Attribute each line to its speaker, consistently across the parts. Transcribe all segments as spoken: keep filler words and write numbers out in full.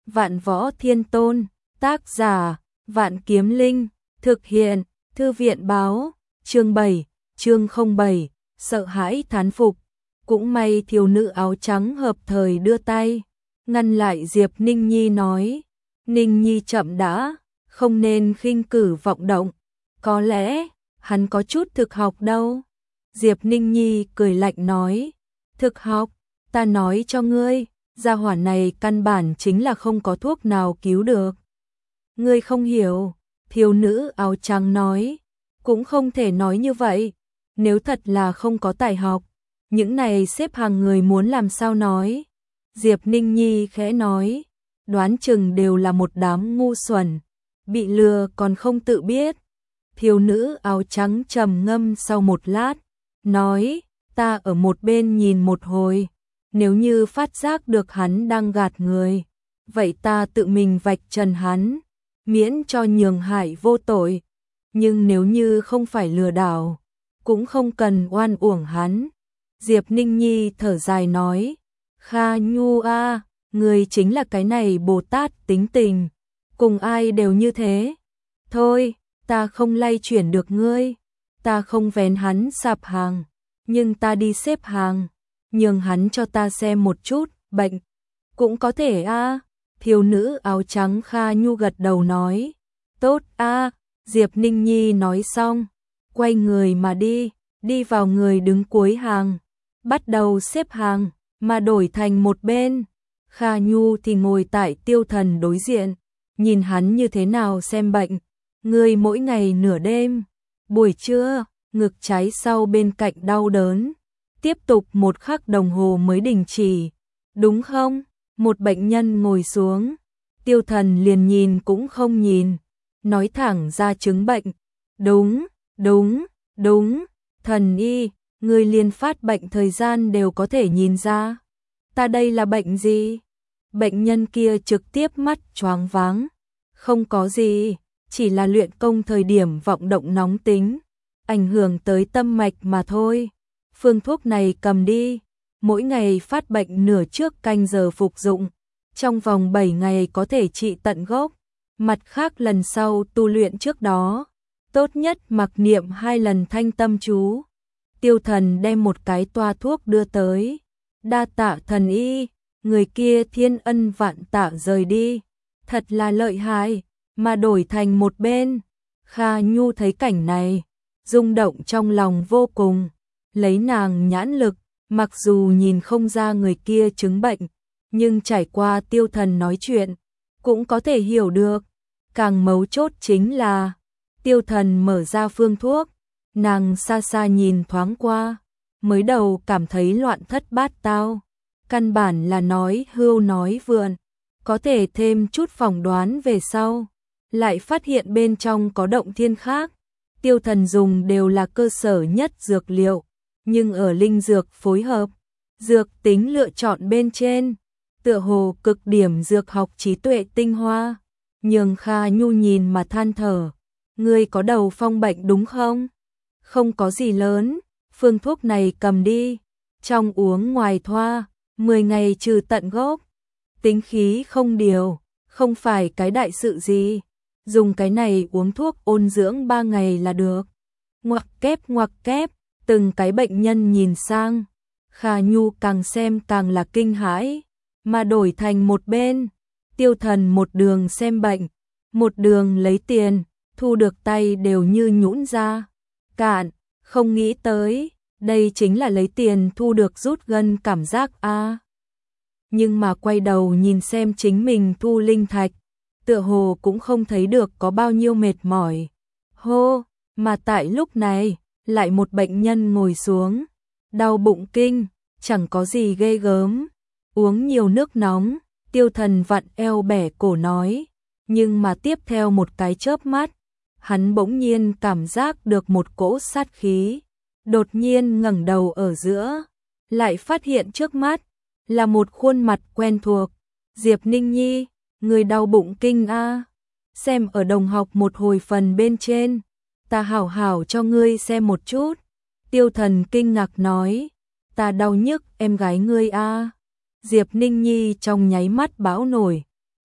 Speaker 1: Vạn Võ Thiên Tôn, tác giả, Vạn Kiếm Linh, thực hiện, Thư viện báo, chương bảy, chương không bảy, sợ hãi thán phục. Cũng may thiếu nữ áo trắng hợp thời đưa tay, ngăn lại Diệp Ninh Nhi nói, Ninh Nhi chậm đã, không nên khinh cử vọng động, có lẽ, hắn có chút thực học đâu. Diệp Ninh Nhi cười lạnh nói, thực học, ta nói cho ngươi, gia hỏa này căn bản chính là không có thuốc nào cứu được. Ngươi không hiểu, thiếu nữ áo trắng nói, cũng không thể nói như vậy, nếu thật là không có tài học, những này xếp hàng người muốn làm sao nói. Diệp Ninh Nhi khẽ nói, đoán chừng đều là một đám ngu xuẩn, bị lừa còn không tự biết. Thiếu nữ áo trắng trầm ngâm sau một lát, nói, ta ở một bên nhìn một hồi, nếu như phát giác được hắn đang gạt người, vậy ta tự mình vạch trần hắn, miễn cho nhường hại vô tội. Nhưng nếu như không phải lừa đảo, cũng không cần oan uổng hắn. Diệp Ninh Nhi thở dài nói, Kha Nhu a, người chính là cái này Bồ Tát tính tình, cùng ai đều như thế. Thôi, ta không lay chuyển được ngươi, ta không vén hắn sạp hàng, nhưng ta đi xếp hàng, nhường hắn cho ta xem một chút, bệnh. Cũng có thể a. Thiếu nữ áo trắng Kha Nhu gật đầu nói, tốt a. Diệp Ninh Nhi nói xong, quay người mà đi, đi vào người đứng cuối hàng, bắt đầu xếp hàng, mà đổi thành một bên. Kha Nhu thì ngồi tại Tiêu Thần đối diện, nhìn hắn như thế nào xem bệnh. Người mỗi ngày nửa đêm, buổi trưa, ngực trái sau bên cạnh đau đớn, tiếp tục một khắc đồng hồ mới đình chỉ, đúng không? Một bệnh nhân ngồi xuống, Tiêu Thần liền nhìn cũng không nhìn, nói thẳng ra chứng bệnh, đúng, đúng, đúng, thần y, người liền phát bệnh thời gian đều có thể nhìn ra, ta đây là bệnh gì? Bệnh nhân kia trực tiếp mắt choáng váng, không có gì, chỉ là luyện công thời điểm vọng động nóng tính, ảnh hưởng tới tâm mạch mà thôi. Phương thuốc này cầm đi, mỗi ngày phát bệnh nửa trước canh giờ phục dụng, trong vòng bảy ngày có thể trị tận gốc. Mặt khác lần sau tu luyện trước đó, tốt nhất mặc niệm hai lần thanh tâm chú. Tiêu Thần đem một cái toa thuốc đưa tới, đa tạ thần y. Người kia thiên ân vạn tạ rời đi, thật là lợi hại, mà đổi thành một bên. Kha Nhu thấy cảnh này, rung động trong lòng vô cùng, lấy nàng nhãn lực, mặc dù nhìn không ra người kia chứng bệnh, nhưng trải qua Tiêu Thần nói chuyện, cũng có thể hiểu được. Càng mấu chốt chính là, Tiêu Thần mở ra phương thuốc, nàng xa xa nhìn thoáng qua, mới đầu cảm thấy loạn thất bát tao, căn bản là nói hưu nói vượn, có thể thêm chút phỏng đoán về sau, lại phát hiện bên trong có động thiên khác. Tiêu Thần dùng đều là cơ sở nhất dược liệu, nhưng ở linh dược phối hợp, dược tính lựa chọn bên trên, tựa hồ cực điểm dược học trí tuệ tinh hoa, nhường Kha Nhu nhìn mà than thở, ngươi có đầu phong bệnh đúng không? Không có gì lớn, phương thuốc này cầm đi, trong uống ngoài thoa, mười ngày trừ tận gốc, tính khí không điều, không phải cái đại sự gì, dùng cái này uống thuốc ôn dưỡng ba ngày là được. Ngoặc kép ngoặc kép, từng cái bệnh nhân nhìn sang, Kha Nhu càng xem càng là kinh hãi, mà đổi thành một bên. Tiêu Thần một đường xem bệnh, một đường lấy tiền, thu được tay đều như nhũn ra. Cạn, không nghĩ tới, đây chính là lấy tiền thu được rút gân cảm giác a. À. Nhưng mà quay đầu nhìn xem chính mình thu linh thạch, tựa hồ cũng không thấy được có bao nhiêu mệt mỏi. Hô, mà tại lúc này, lại một bệnh nhân ngồi xuống, đau bụng kinh, chẳng có gì ghê gớm, uống nhiều nước nóng. Tiêu Thần vặn eo bẻ cổ nói, nhưng mà tiếp theo một cái chớp mắt, hắn bỗng nhiên cảm giác được một cỗ sát khí, đột nhiên ngẩng đầu ở giữa, lại phát hiện trước mắt là một khuôn mặt quen thuộc. Diệp Ninh Nhi, người đau bụng kinh a, xem ở đồng học một hồi phần bên trên, ta hảo hảo cho ngươi xem một chút. Tiêu Thần kinh ngạc nói, ta đau nhức em gái ngươi a. Diệp Ninh Nhi trong nháy mắt bão nổi,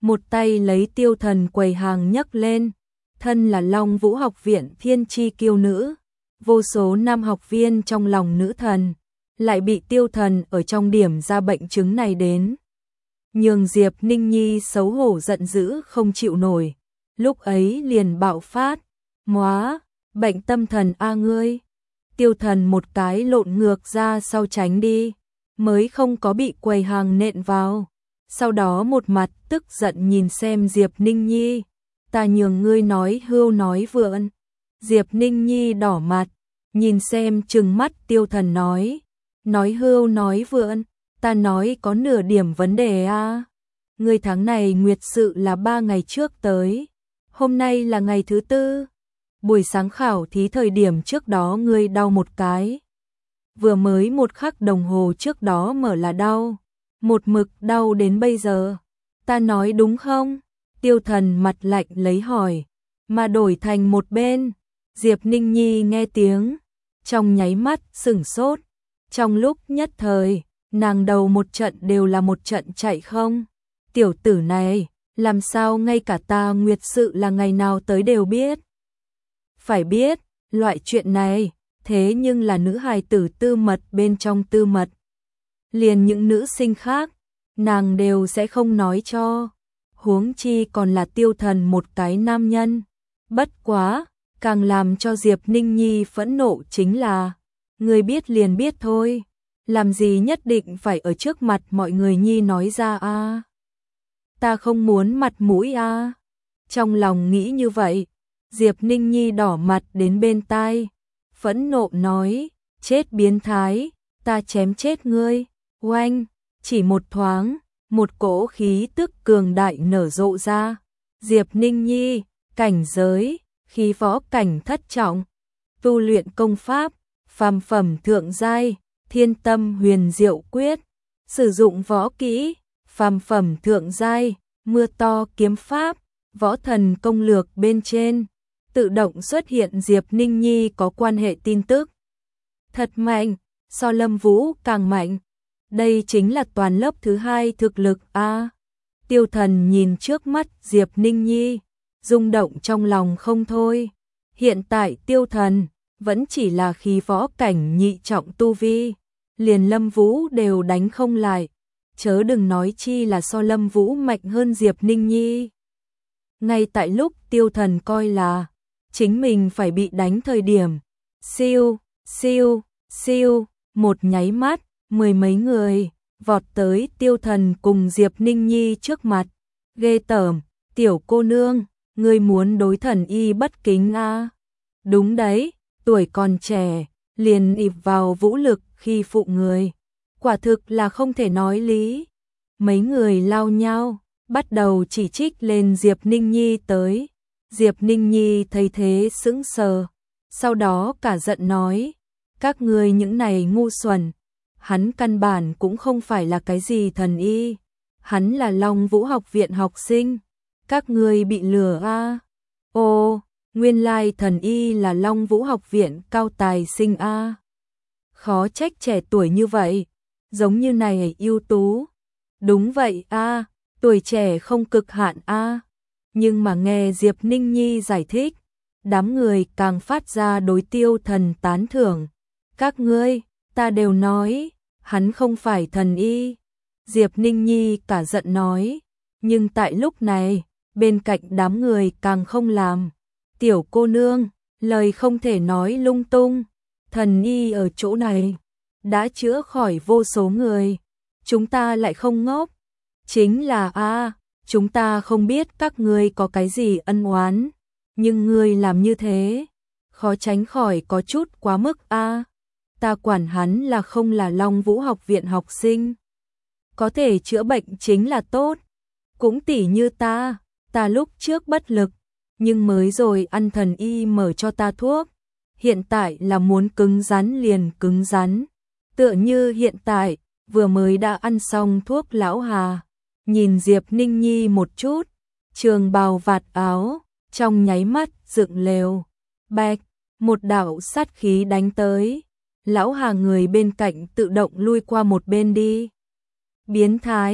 Speaker 1: một tay lấy Tiêu Thần quầy hàng nhấc lên, thân là Long Vũ học viện thiên chi kiêu nữ, vô số nam học viên trong lòng nữ thần, lại bị Tiêu Thần ở trong điểm ra bệnh chứng này đến. Nhường Diệp Ninh Nhi xấu hổ giận dữ không chịu nổi, lúc ấy liền bạo phát, móa, bệnh tâm thần a ngươi. Tiêu Thần một cái lộn ngược ra sau tránh đi, mới không có bị quầy hàng nện vào. Sau đó một mặt tức giận nhìn xem Diệp Ninh Nhi, ta nhường ngươi nói hưu nói vượn. Diệp Ninh Nhi đỏ mặt, nhìn xem trừng mắt Tiêu Thần nói, nói hưu nói vượn, ta nói có nửa điểm vấn đề a. À. Ngươi tháng này nguyệt sự là ba ngày trước tới, hôm nay là ngày thứ tư. Buổi sáng khảo thí thời điểm trước đó ngươi đau một cái. Vừa mới một khắc đồng hồ trước đó mở là đau, một mực đau đến bây giờ. Ta nói đúng không? Tiêu Thần mặt lạnh lấy hỏi, mà đổi thành một bên. Diệp Ninh Nhi nghe tiếng, trong nháy mắt sửng sốt. Trong lúc nhất thời, nàng đầu một trận đều là một trận chạy không. Tiểu tử này, làm sao ngay cả ta nguyệt sự là ngày nào tới đều biết. Phải biết, loại chuyện này, thế nhưng là nữ hài tử tư mật bên trong tư mật. Liền những nữ sinh khác, nàng đều sẽ không nói cho. Huống chi còn là Tiêu Thần một cái nam nhân. Bất quá, càng làm cho Diệp Ninh Nhi phẫn nộ chính là, người biết liền biết thôi. Làm gì nhất định phải ở trước mặt mọi người Nhi nói ra a? À? Ta không muốn mặt mũi a. À? Trong lòng nghĩ như vậy, Diệp Ninh Nhi đỏ mặt đến bên tai, phẫn nộ nói, chết biến thái, ta chém chết ngươi. Oanh, chỉ một thoáng, một cỗ khí tức cường đại nở rộ ra. Diệp Ninh Nhi, cảnh giới, khí võ cảnh thất trọng, tu luyện công pháp, phàm phẩm thượng giai, Thiên Tâm Huyền Diệu Quyết, sử dụng võ kỹ, phàm phẩm thượng giai, Mưa To Kiếm Pháp, võ thần công lược bên trên, tự động xuất hiện Diệp Ninh Nhi có quan hệ tin tức. Thật mạnh, so Lâm Vũ càng mạnh. Đây chính là toàn lớp thứ hai thực lực a. À, Tiêu Thần nhìn trước mắt Diệp Ninh Nhi, rung động trong lòng không thôi. Hiện tại Tiêu Thần vẫn chỉ là khí võ cảnh nhị trọng tu vi, liền Lâm Vũ đều đánh không lại, chớ đừng nói chi là so Lâm Vũ mạnh hơn Diệp Ninh Nhi. Ngay tại lúc Tiêu Thần coi là chính mình phải bị đánh thời điểm, siêu, siêu, siêu, một nháy mắt, mười mấy người vọt tới Tiêu Thần cùng Diệp Ninh Nhi trước mặt. Ghê tởm, tiểu cô nương, ngươi muốn đối thần y bất kính a? À? Đúng đấy, tuổi còn trẻ, liền ịp vào vũ lực khi phụ người, quả thực là không thể nói lý. Mấy người lao nhau, bắt đầu chỉ trích lên Diệp Ninh Nhi tới. Diệp Ninh Nhi thấy thế sững sờ, sau đó cả giận nói, các ngươi những này ngu xuẩn, hắn căn bản cũng không phải là cái gì thần y, hắn là Long Vũ học viện học sinh, các ngươi bị lừa a. À? Ô, nguyên lai thần y là Long Vũ học viện cao tài sinh a. À? Khó trách trẻ tuổi như vậy, giống như này ưu tú. Đúng vậy a, à, tuổi trẻ không cực hạn a. À? Nhưng mà nghe Diệp Ninh Nhi giải thích, đám người càng phát ra đối Tiêu Thần tán thưởng. Các ngươi, ta đều nói, hắn không phải thần y. Diệp Ninh Nhi cả giận nói, nhưng tại lúc này, bên cạnh đám người càng không làm. Tiểu cô nương, lời không thể nói lung tung, thần y ở chỗ này, đã chữa khỏi vô số người, chúng ta lại không ngốc. Chính là a, à, chúng ta không biết các ngươi có cái gì ân oán, nhưng ngươi làm như thế, khó tránh khỏi có chút quá mức a. À. Ta quản hắn là không là Long Vũ học viện học sinh, có thể chữa bệnh chính là tốt. Cũng tỉ như ta, ta lúc trước bất lực, nhưng mới rồi ăn thần y mở cho ta thuốc, hiện tại là muốn cứng rắn liền cứng rắn. Tựa như hiện tại, vừa mới đã ăn xong thuốc lão Hà. Nhìn Diệp Ninh Nhi một chút, trường bào vạt áo, trong nháy mắt dựng lều. Bạch, một đạo sát khí đánh tới. Lão Hà người bên cạnh tự động lui qua một bên đi. Biến thái,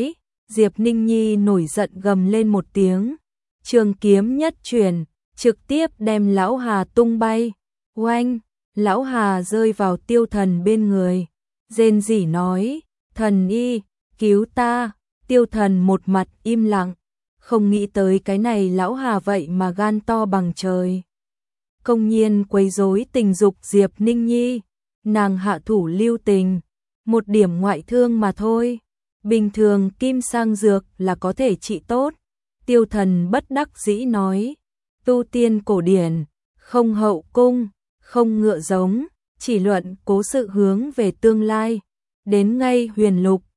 Speaker 1: Diệp Ninh Nhi nổi giận gầm lên một tiếng, trường kiếm nhất chuyển, trực tiếp đem Lão Hà tung bay. Oanh, Lão Hà rơi vào Tiêu Thần bên người, rên rỉ nói, thần y, cứu ta. Tiêu Thần một mặt im lặng, không nghĩ tới cái này Lão Hà vậy mà gan to bằng trời. Công nhiên quấy rối tình dục Diệp Ninh Nhi, nàng hạ thủ lưu tình, một điểm ngoại thương mà thôi, bình thường kim sang dược là có thể trị tốt. Tiêu Thần bất đắc dĩ nói, tu tiên cổ điển, không hậu cung, không ngựa giống, chỉ luận cố sự hướng về tương lai, đến ngay huyền lục,